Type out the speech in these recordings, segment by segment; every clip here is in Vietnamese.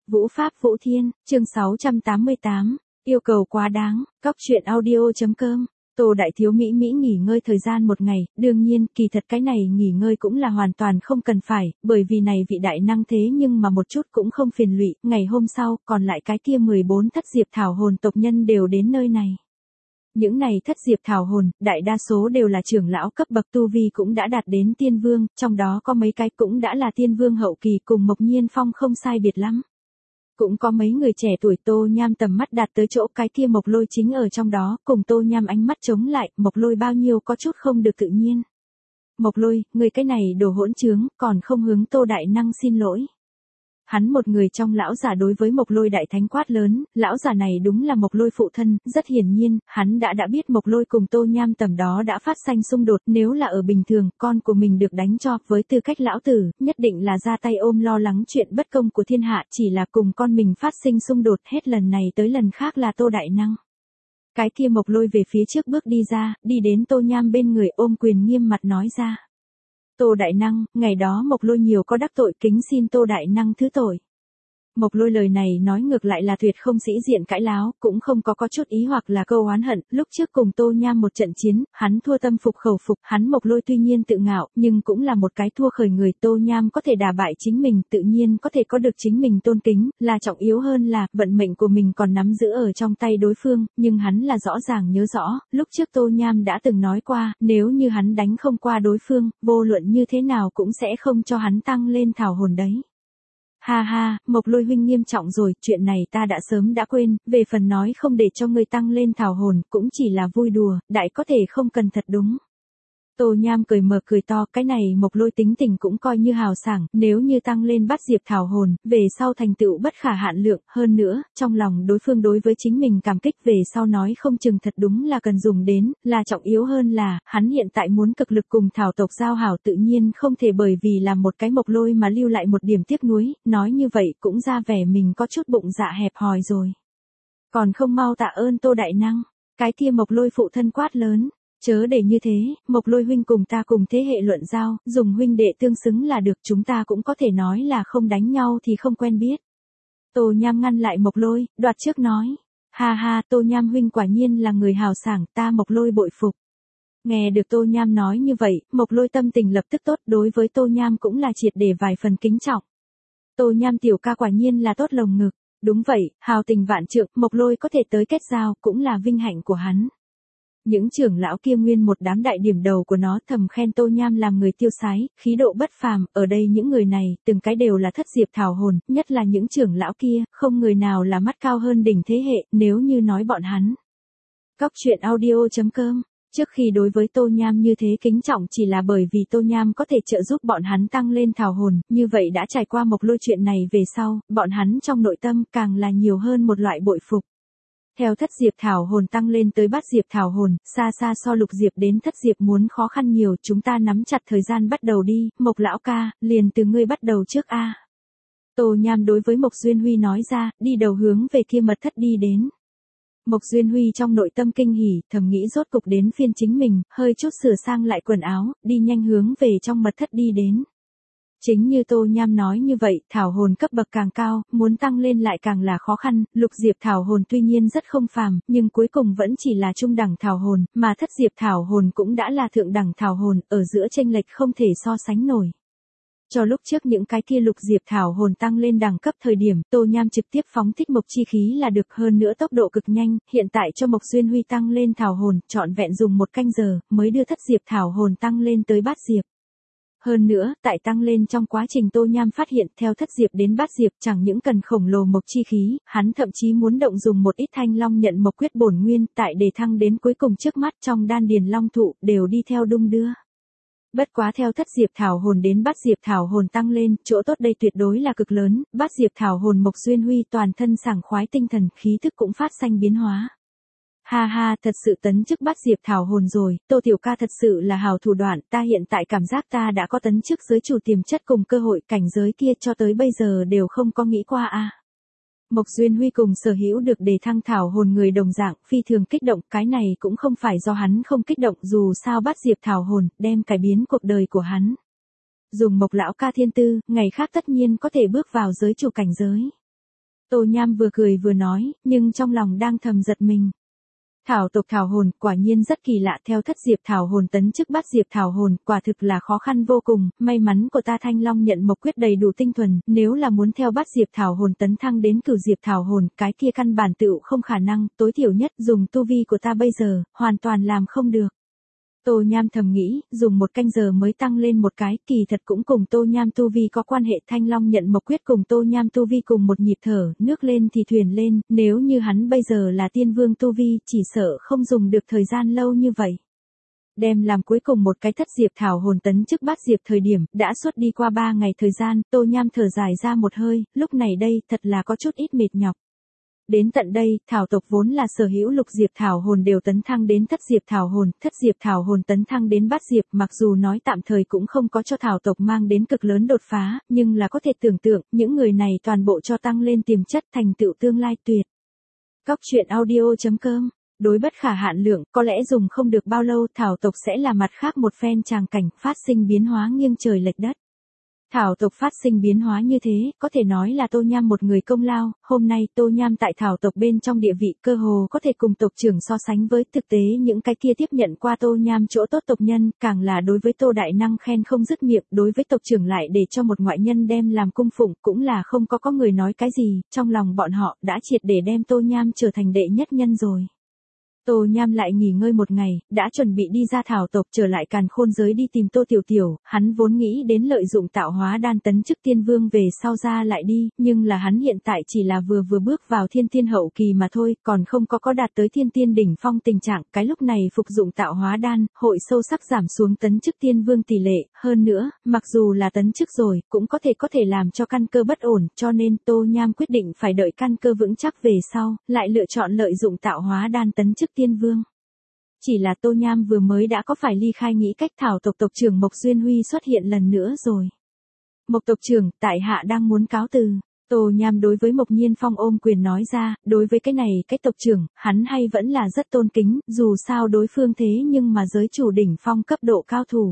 Vũ Pháp Vũ Thiên, chương 688, yêu cầu quá đáng, Cóc truyện audio.com. Tô Đại Thiếu Mỹ nghỉ ngơi thời gian một ngày, đương nhiên, kỳ thật cái này nghỉ ngơi cũng là hoàn toàn không cần phải, bởi vì này vị đại năng thế nhưng mà một chút cũng không phiền lụy, ngày hôm sau, còn lại cái kia 14 thất diệp thảo hồn tộc nhân đều đến nơi này. Những này thất diệp thảo hồn, đại đa số đều là trưởng lão cấp bậc tu vi cũng đã đạt đến tiên vương, trong đó có mấy cái cũng đã là tiên vương hậu kỳ cùng Mộc Nhiên Phong không sai biệt lắm. Cũng có mấy người trẻ tuổi. Tô Nham tầm mắt đạt tới chỗ cái kia Mộc Lôi chính ở trong đó, cùng Tô Nham ánh mắt chống lại, Mộc Lôi bao nhiêu có chút không được tự nhiên. Mộc Lôi, người cái này đồ hỗn trướng, còn không hướng Tô Đại Năng xin lỗi. Hắn một người trong lão giả đối với Mộc Lôi đại thánh quát lớn, lão giả này đúng là Mộc Lôi phụ thân, rất hiển nhiên, hắn đã biết Mộc Lôi cùng Tô Nham tầm đó đã phát sinh xung đột, nếu là ở bình thường, con của mình được đánh cho, với tư cách lão tử, nhất định là ra tay ôm lo lắng chuyện bất công của thiên hạ, chỉ là cùng con mình phát sinh xung đột, hết lần này tới lần khác là Tô Đại Năng. Cái kia Mộc Lôi về phía trước bước đi ra, đi đến Tô Nham bên người ôm quyền nghiêm mặt nói ra. Tô Đại Năng, ngày đó Mộc Lôi nhiều có đắc tội, kính xin Tô Đại Năng thứ tội. Mộc Lôi lời này nói ngược lại là tuyệt không sĩ diện cãi láo, cũng không có chút ý hoặc là câu oán hận, lúc trước cùng Tô Nham một trận chiến, hắn thua tâm phục khẩu phục, hắn Mộc Lôi tuy nhiên tự ngạo, nhưng cũng là một cái thua khởi người. Tô Nham có thể đả bại chính mình, tự nhiên có thể có được chính mình tôn kính, là trọng yếu hơn là, vận mệnh của mình còn nắm giữ ở trong tay đối phương, nhưng hắn là rõ ràng nhớ rõ, lúc trước Tô Nham đã từng nói qua, nếu như hắn đánh không qua đối phương, vô luận như thế nào cũng sẽ không cho hắn tăng lên thảo hồn đấy. Ha ha, Mộc Lôi huynh nghiêm trọng rồi, chuyện này ta đã sớm đã quên, về phần nói không để cho ngươi tăng lên thảo hồn, cũng chỉ là vui đùa, đại có thể không cần thật đúng. Tô Nham cười mở cười to, cái này Mộc Lôi tính tình cũng coi như hào sảng, nếu như tăng lên bắt diệp thảo hồn, về sau thành tựu bất khả hạn lượng, hơn nữa, trong lòng đối phương đối với chính mình cảm kích về sau nói không chừng thật đúng là cần dùng đến, là trọng yếu hơn là, hắn hiện tại muốn cực lực cùng thảo tộc giao hảo tự nhiên không thể bởi vì làm một cái Mộc Lôi mà lưu lại một điểm tiếc nuối, nói như vậy cũng ra vẻ mình có chút bụng dạ hẹp hòi rồi. Còn không mau tạ ơn Tô Đại Năng, cái kia Mộc Lôi phụ thân quát lớn. Chớ để như thế, Mộc Lôi huynh cùng ta cùng thế hệ luận giao, dùng huynh đệ tương xứng là được, chúng ta cũng có thể nói là không đánh nhau thì không quen biết. Tô Nham ngăn lại Mộc Lôi, đoạt trước nói. Ha ha, Tô Nham huynh quả nhiên là người hào sảng, ta Mộc Lôi bội phục. Nghe được Tô Nham nói như vậy, Mộc Lôi tâm tình lập tức tốt, đối với Tô Nham cũng là triệt để vài phần kính trọng. Tô Nham tiểu ca quả nhiên là tốt lồng ngực. Đúng vậy, hào tình vạn trượng, Mộc Lôi có thể tới kết giao, cũng là vinh hạnh của hắn. Những trưởng lão kia nguyên một đám đại điểm đầu của nó thầm khen Tô Nham làm người tiêu sái, khí độ bất phàm, ở đây những người này, từng cái đều là thất diệp thảo hồn, nhất là những trưởng lão kia, không người nào là mắt cao hơn đỉnh thế hệ, nếu như nói bọn hắn. Cóc truyện audio.com, trước khi đối với Tô Nham như thế kính trọng chỉ là bởi vì Tô Nham có thể trợ giúp bọn hắn tăng lên thảo hồn, như vậy đã trải qua Mộc Lôi chuyện này về sau, bọn hắn trong nội tâm càng là nhiều hơn một loại bội phục. Theo thất diệp thảo hồn tăng lên tới bát diệp thảo hồn, xa xa so lục diệp đến thất diệp muốn khó khăn nhiều, chúng ta nắm chặt thời gian bắt đầu đi, Mộc lão ca, liền từ ngươi bắt đầu trước a. Tô Nham đối với Mộc Duyên Huy nói ra, đi đầu hướng về kia mật thất đi đến. Mộc Duyên Huy trong nội tâm kinh hỉ, thầm nghĩ rốt cục đến phiên chính mình, hơi chút sửa sang lại quần áo, đi nhanh hướng về trong mật thất đi đến. Chính như Tô Nham nói như vậy, thảo hồn cấp bậc càng cao, muốn tăng lên lại càng là khó khăn, lục diệp thảo hồn tuy nhiên rất không phàm, nhưng cuối cùng vẫn chỉ là trung đẳng thảo hồn, mà thất diệp thảo hồn cũng đã là thượng đẳng thảo hồn, ở giữa chênh lệch không thể so sánh nổi. Cho lúc trước những cái kia lục diệp thảo hồn tăng lên đẳng cấp thời điểm, Tô Nham trực tiếp phóng thích mộc chi khí là được, hơn nữa tốc độ cực nhanh, hiện tại cho Mộc Duyên Huy tăng lên thảo hồn, trọn vẹn dùng 1 canh giờ, mới đưa thất diệp thảo hồn tăng lên tới bát diệp. Hơn nữa, tại tăng lên trong quá trình Tô Nham phát hiện theo thất diệp đến bát diệp chẳng những cần khổng lồ mộc chi khí, hắn thậm chí muốn động dùng một ít thanh long nhận mộc quyết bổn nguyên, tại đề thăng đến cuối cùng trước mắt trong đan điền long thụ, đều đi theo đung đưa. Bất quá theo thất diệp thảo hồn đến bát diệp thảo hồn tăng lên, chỗ tốt đây tuyệt đối là cực lớn, bát diệp thảo hồn Mộc Duyên Huy toàn thân sảng khoái tinh thần, khí thức cũng phát sinh biến hóa. Ha ha, thật sự tấn chức bát diệp thảo hồn rồi, Tô tiểu ca thật sự là hào thủ đoạn, ta hiện tại cảm giác ta đã có tấn chức giới chủ tiềm chất cùng cơ hội, cảnh giới kia cho tới bây giờ đều không có nghĩ qua a. Mộc Duyên Huy cùng sở hữu được đề thăng thảo hồn người đồng dạng, phi thường kích động, cái này cũng không phải do hắn không kích động, dù sao bát diệp thảo hồn, đem cải biến cuộc đời của hắn. Dùng Mộc lão ca thiên tư, ngày khác tất nhiên có thể bước vào giới chủ cảnh giới. Tô Nham vừa cười vừa nói, nhưng trong lòng đang thầm giật mình. Thảo tộc thảo hồn, quả nhiên rất kỳ lạ, theo thất diệp thảo hồn tấn chức bát diệp thảo hồn, quả thực là khó khăn vô cùng, may mắn của ta Thanh Long nhận mộc quyết đầy đủ tinh thuần, nếu là muốn theo bát diệp thảo hồn tấn thăng đến cửu diệp thảo hồn, cái kia căn bản tựu không khả năng, tối thiểu nhất dùng tu vi của ta bây giờ, hoàn toàn làm không được. Tô Nham thầm nghĩ, dùng 1 canh giờ mới tăng lên một cái, kỳ thật cũng cùng Tô Nham tu vi có quan hệ. Thanh Long nhận mộc quyết cùng Tô Nham tu vi cùng một nhịp thở, nước lên thì thuyền lên, nếu như hắn bây giờ là tiên vương tu vi, chỉ sợ không dùng được thời gian lâu như vậy. Đem làm cuối cùng một cái thất diệp thảo hồn tấn chức bát diệp thời điểm, đã suốt đi qua 3 ngày thời gian, Tô Nham thở dài ra một hơi, lúc này đây, thật là có chút ít mệt nhọc. Đến tận đây, thảo tộc vốn là sở hữu lục diệp thảo hồn đều tấn thăng đến thất diệp thảo hồn tấn thăng đến bát diệp, mặc dù nói tạm thời cũng không có cho thảo tộc mang đến cực lớn đột phá, nhưng là có thể tưởng tượng, những người này toàn bộ cho tăng lên tiềm chất thành tựu tương lai tuyệt. Góc truyện audio.com. Đối bất khả hạn lượng, có lẽ dùng không được bao lâu, thảo tộc sẽ là mặt khác một phen tràng cảnh, phát sinh biến hóa nghiêng trời lệch đất. Thảo tộc phát sinh biến hóa như thế, có thể nói là Tô Nham một người công lao, hôm nay Tô Nham tại thảo tộc bên trong địa vị cơ hồ có thể cùng tộc trưởng so sánh với, thực tế những cái kia tiếp nhận qua Tô Nham chỗ tốt tộc nhân, càng là đối với Tô Đại Năng khen không dứt miệng, đối với tộc trưởng lại để cho một ngoại nhân đem làm cung phụng, cũng là không có người nói cái gì, trong lòng bọn họ đã triệt để đem Tô Nham trở thành đệ nhất nhân rồi. Tô Nham lại nghỉ ngơi một ngày, đã chuẩn bị đi ra thảo tộc trở lại càn khôn giới đi tìm Tô Tiểu Tiểu, hắn vốn nghĩ đến lợi dụng tạo hóa đan tấn chức tiên vương về sau ra lại đi, nhưng là hắn hiện tại chỉ là vừa bước vào thiên tiên hậu kỳ mà thôi, còn không có đạt tới thiên tiên đỉnh phong tình trạng, cái lúc này phục dụng tạo hóa đan, hội sâu sắc giảm xuống tấn chức tiên vương tỷ lệ, hơn nữa, mặc dù là tấn chức rồi, cũng có thể làm cho căn cơ bất ổn, cho nên Tô Nham quyết định phải đợi căn cơ vững chắc về sau, lại lựa chọn lợi dụng tạo hóa đan tấn chức tiên vương. Chỉ là Tô Nham vừa mới đã có phải ly khai nghĩ cách, thảo tộc tộc trưởng Mộc Duyên Huy xuất hiện lần nữa rồi. Mộc tộc trưởng, tại hạ đang muốn cáo từ. Tô Nham đối với Mộc Nhiên Phong ôm quyền nói ra, đối với cái này cái tộc trưởng, hắn hay vẫn là rất tôn kính, dù sao đối phương thế nhưng mà giới chủ đỉnh phong cấp độ cao thủ.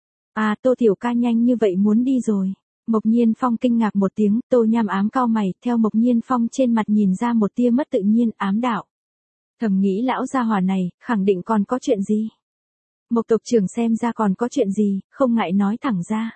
À, Tô tiểu ca nhanh như vậy muốn đi rồi. Mộc Nhiên Phong kinh ngạc một tiếng, Tô Nham ám cau mày, theo Mộc Nhiên Phong trên mặt nhìn ra một tia mất tự nhiên, ám đạo. Thầm nghĩ lão gia hỏa này, khẳng định còn có chuyện gì. Mộc tộc trưởng xem ra còn có chuyện gì, không ngại nói thẳng ra.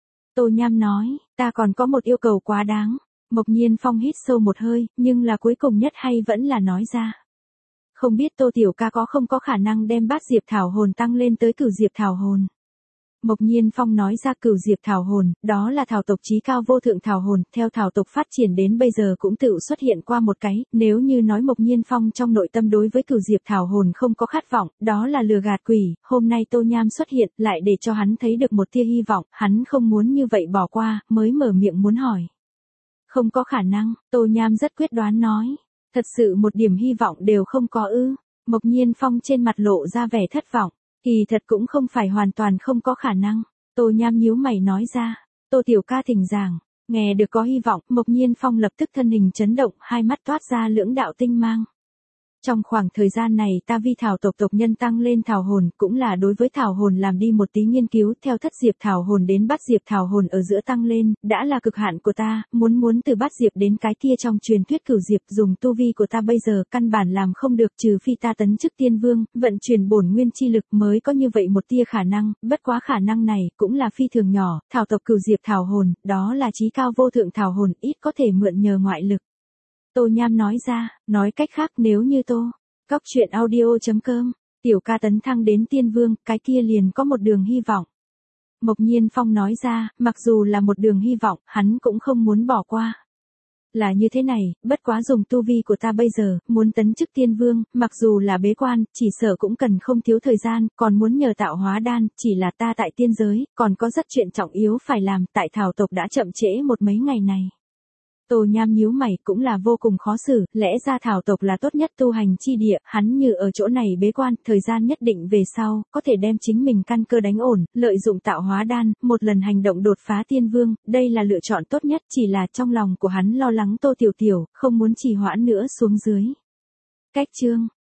Tô Nham nói, ta còn có một yêu cầu quá đáng. Mộc Nhiên Phong hít sâu một hơi, nhưng là cuối cùng nhất hay vẫn là nói ra. Không biết Tô tiểu ca không có khả năng đem bát diệp thảo hồn tăng lên tới cửu diệp thảo hồn. Mộc Nhiên Phong nói ra cửu diệp thảo hồn, đó là thảo tộc chí cao vô thượng thảo hồn, theo thảo tộc phát triển đến bây giờ cũng tự xuất hiện qua một cái, nếu như nói Mộc Nhiên Phong trong nội tâm đối với cửu diệp thảo hồn không có khát vọng, đó là lừa gạt quỷ, hôm nay Tô Nham xuất hiện, lại để cho hắn thấy được một tia hy vọng, hắn không muốn như vậy bỏ qua, mới mở miệng muốn hỏi. Không có khả năng, Tô Nham rất quyết đoán nói, thật sự một điểm hy vọng đều không có ư? Mộc Nhiên Phong trên mặt lộ ra vẻ thất vọng. Kỳ thật cũng không phải hoàn toàn không có khả năng. Tô Nham nhíu mày nói ra. Tô tiểu ca thỉnh giảng. Nghe được có hy vọng, Mộc Nhiên Phong lập tức thân hình chấn động, hai mắt toát ra lưỡng đạo tinh mang. Trong khoảng thời gian này ta vi thảo tộc tộc nhân tăng lên thảo hồn, cũng là đối với thảo hồn làm đi một tí nghiên cứu, theo thất diệp thảo hồn đến bát diệp thảo hồn ở giữa tăng lên, đã là cực hạn của ta, muốn từ bát diệp đến cái kia trong truyền thuyết cửu diệp, dùng tu vi của ta bây giờ căn bản làm không được, trừ phi ta tấn chức tiên vương, vận chuyển bổn nguyên chi lực mới có như vậy một tia khả năng, bất quá khả năng này cũng là phi thường nhỏ, thảo tộc cửu diệp thảo hồn, đó là chí cao vô thượng thảo hồn, ít có thể mượn nhờ ngoại lực. Tô Nham nói ra, nói cách khác nếu như Góc truyện audio.com, tiểu ca tấn thăng đến tiên vương, cái kia liền có một đường hy vọng. Mộc Nhiên Phong nói ra, mặc dù là một đường hy vọng, hắn cũng không muốn bỏ qua. Là như thế này, bất quá dùng tu vi của ta bây giờ, muốn tấn chức tiên vương, mặc dù là bế quan, chỉ sợ cũng cần không thiếu thời gian, còn muốn nhờ tạo hóa đan, chỉ là ta tại tiên giới, còn có rất chuyện trọng yếu phải làm, tại thảo tộc đã chậm trễ một mấy ngày này. Tô Nham nhíu mày, cũng là vô cùng khó xử, lẽ ra thảo tộc là tốt nhất tu hành chi địa, hắn như ở chỗ này bế quan, thời gian nhất định về sau, có thể đem chính mình căn cơ đánh ổn, lợi dụng tạo hóa đan, một lần hành động đột phá tiên vương, đây là lựa chọn tốt nhất, chỉ là trong lòng của hắn lo lắng Tô Tiểu Tiểu, không muốn trì hoãn nữa xuống dưới. Cách chương